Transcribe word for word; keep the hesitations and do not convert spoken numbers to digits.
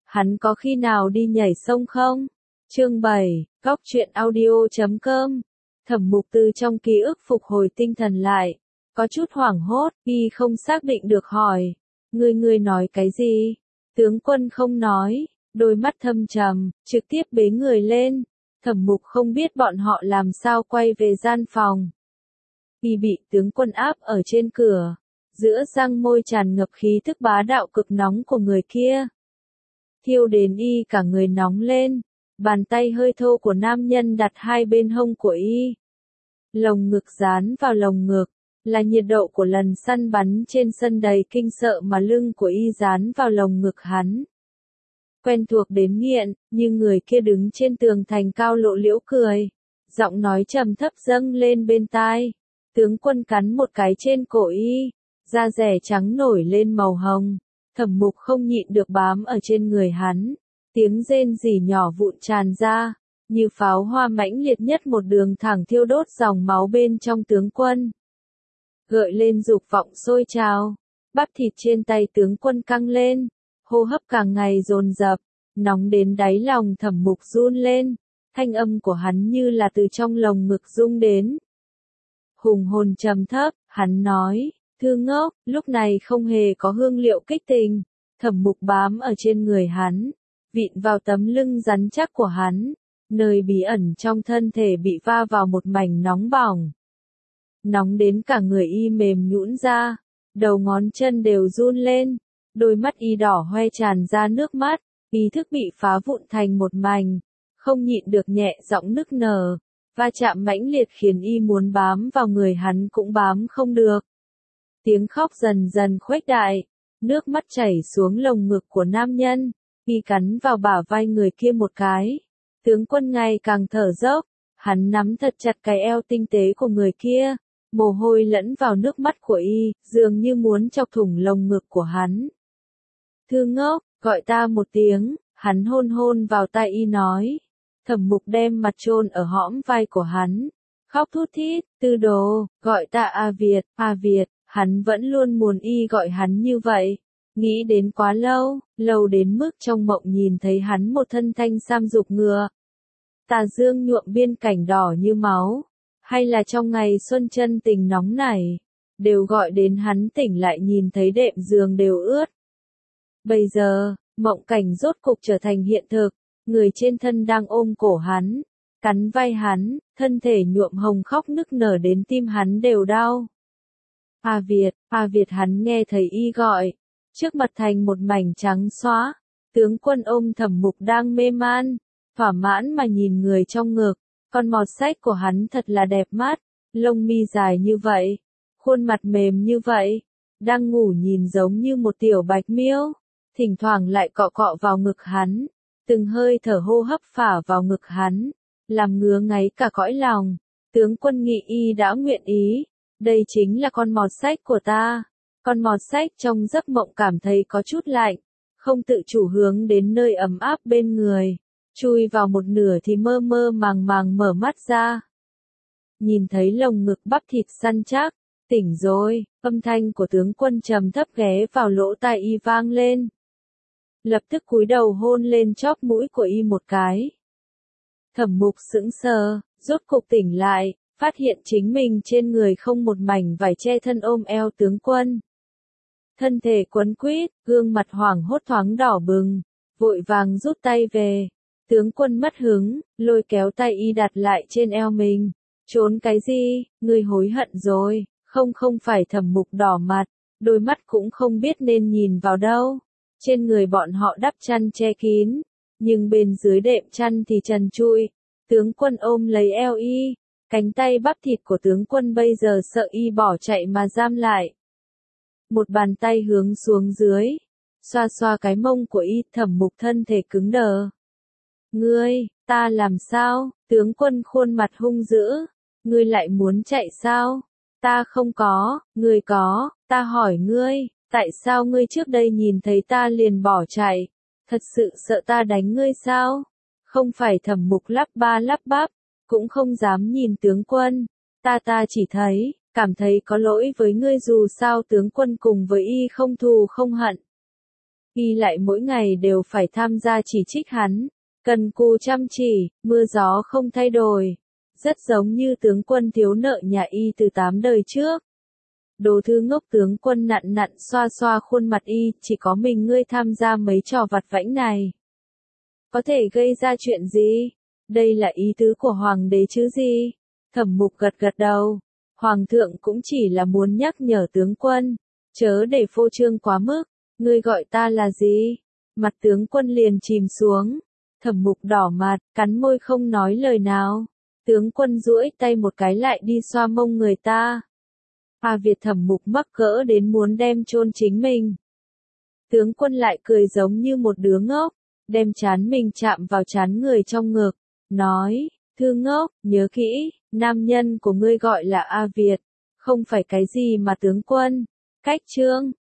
hắn có khi nào đi nhảy sông không? Chương bảy, góc truyện audio chấm com. Thẩm Mục từ trong ký ức phục hồi tinh thần lại, có chút hoảng hốt, y không xác định được hỏi, ngươi ngươi nói cái gì? Tướng quân không nói, đôi mắt thâm trầm, trực tiếp bế người lên. Thẩm Mục không biết bọn họ làm sao quay về gian phòng. Y bị tướng quân áp ở trên cửa, giữa răng môi tràn ngập khí thức bá đạo cực nóng của người kia. Thiêu đến y cả người nóng lên, bàn tay hơi thô của nam nhân đặt hai bên hông của y. Lồng ngực dán vào lồng ngực, là nhiệt độ của lần săn bắn trên sân đầy kinh sợ mà lưng của y dán vào lồng ngực hắn. Quen thuộc đến nghiện, nhưng người kia đứng trên tường thành cao lộ liễu cười. Giọng nói trầm thấp dâng lên bên tai. Tướng quân cắn một cái trên cổ y, da rẻ trắng nổi lên màu hồng. Thẩm Mục không nhịn được bám ở trên người hắn. Tiếng rên rỉ nhỏ vụn tràn ra, như pháo hoa mãnh liệt nhất một đường thẳng thiêu đốt dòng máu bên trong tướng quân. Gợi lên dục vọng sôi trào, bắp thịt trên tay tướng quân căng lên, hô hấp càng ngày dồn dập, nóng đến đáy lòng Thẩm Mục run lên, thanh âm của hắn như là từ trong lồng ngực rung đến. Hùng hồn trầm thấp, hắn nói, thư ngốc, lúc này không hề có hương liệu kích tình. Thẩm Mục bám ở trên người hắn, vịn vào tấm lưng rắn chắc của hắn, nơi bí ẩn trong thân thể bị va vào một mảnh nóng bỏng. Nóng đến cả người y mềm nhũn ra, đầu ngón chân đều run lên, đôi mắt y đỏ hoe tràn ra nước mắt, ý thức bị phá vụn thành một mảnh, không nhịn được nhẹ giọng nức nở, va chạm mãnh liệt khiến y muốn bám vào người hắn cũng bám không được. Tiếng khóc dần dần khuếch đại, nước mắt chảy xuống lồng ngực của nam nhân, y cắn vào bả vai người kia một cái. Tướng quân ngày càng thở dốc, hắn nắm thật chặt cái eo tinh tế của người kia, mồ hôi lẫn vào nước mắt của y, dường như muốn chọc thủng lồng ngực của hắn. Thư ngốc, gọi ta một tiếng, hắn hôn hôn vào tai y nói. Thẩm Mục đem mặt chôn ở hõm vai của hắn, khóc thút thít, tư đồ, gọi ta A Việt, A Việt, hắn vẫn luôn muốn y gọi hắn như vậy. Nghĩ đến quá lâu, lâu đến mức trong mộng nhìn thấy hắn một thân thanh sam dục ngựa. Tà dương nhuộm biên cảnh đỏ như máu, hay là trong ngày xuân chân tình nóng nảy, đều gọi đến hắn tỉnh lại nhìn thấy đệm giường đều ướt. Bây giờ, mộng cảnh rốt cục trở thành hiện thực, người trên thân đang ôm cổ hắn, cắn vai hắn, thân thể nhuộm hồng khóc nức nở đến tim hắn đều đau. A Việt, A Việt hắn nghe thấy y gọi, trước mặt thành một mảnh trắng xóa, tướng quân ôm Thẩm Mục đang mê man, thỏa mãn mà nhìn người trong ngực, con mọt sách của hắn thật là đẹp mắt, lông mi dài như vậy, khuôn mặt mềm như vậy, đang ngủ nhìn giống như một tiểu bạch miêu, thỉnh thoảng lại cọ cọ vào ngực hắn, từng hơi thở hô hấp phả vào ngực hắn, làm ngứa ngáy cả cõi lòng. Tướng quân nghị y đã nguyện ý, đây chính là con mọt sách của ta. Con mọt sách trong giấc mộng cảm thấy có chút lạnh, không tự chủ hướng đến nơi ấm áp bên người, chui vào một nửa thì mơ mơ màng màng mở mắt ra. Nhìn thấy lồng ngực bắp thịt săn chắc, tỉnh rồi, âm thanh của tướng quân trầm thấp ghé vào lỗ tai y vang lên. Lập tức cúi đầu hôn lên chóp mũi của y một cái. Thẩm Mục sững sờ, rốt cục tỉnh lại, phát hiện chính mình trên người không một mảnh vải che thân ôm eo tướng quân. Thân thể quấn quýt, gương mặt hoảng hốt thoáng đỏ bừng, vội vàng rút tay về. Tướng quân mất hứng, lôi kéo tay y đặt lại trên eo mình. Trốn cái gì, ngươi hối hận rồi, không không phải. Thẩm Mục đỏ mặt, đôi mắt cũng không biết nên nhìn vào đâu. Trên người bọn họ đắp chăn che kín, nhưng bên dưới đệm chăn thì trần trụi. Tướng quân ôm lấy eo y, cánh tay bắp thịt của tướng quân bây giờ sợ y bỏ chạy mà giam lại. Một bàn tay hướng xuống dưới, xoa xoa cái mông của y. Thẩm Mục thân thể cứng đờ. Ngươi, ta làm sao? Tướng quân khuôn mặt hung dữ. Ngươi lại muốn chạy sao? Ta không có, ngươi có, ta hỏi ngươi, tại sao ngươi trước đây nhìn thấy ta liền bỏ chạy? Thật sự sợ ta đánh ngươi sao? Không phải. Thẩm Mục lắp ba lắp bắp, cũng không dám nhìn tướng quân. Ta ta chỉ thấy, cảm thấy có lỗi với ngươi, dù sao tướng quân cùng với y không thù không hận. Y lại mỗi ngày đều phải tham gia chỉ trích hắn, cần cù chăm chỉ, mưa gió không thay đổi, rất giống như tướng quân thiếu nợ nhà Y từ tám đời trước. Đồ thư ngốc, tướng quân nặn nặn xoa xoa khuôn mặt Y, chỉ có mình ngươi tham gia mấy trò vặt vãnh này. Có thể gây ra chuyện gì? Đây là ý tứ của hoàng đế chứ gì? Thẩm Mục gật gật đầu. Hoàng thượng cũng chỉ là muốn nhắc nhở tướng quân, chớ để phô trương quá mức. Ngươi gọi ta là gì? Mặt tướng quân liền chìm xuống. Thẩm Mục đỏ mặt, cắn môi không nói lời nào. Tướng quân duỗi tay một cái lại đi xoa mông người ta. A Việt Thẩm Mục mắc cỡ đến muốn đem chôn chính mình. Tướng quân lại cười giống như một đứa ngốc, đem trán mình chạm vào trán người trong ngực, nói, thư ngốc, nhớ kỹ, nam nhân của ngươi gọi là A Việt, không phải cái gì mà tướng quân. Cách chương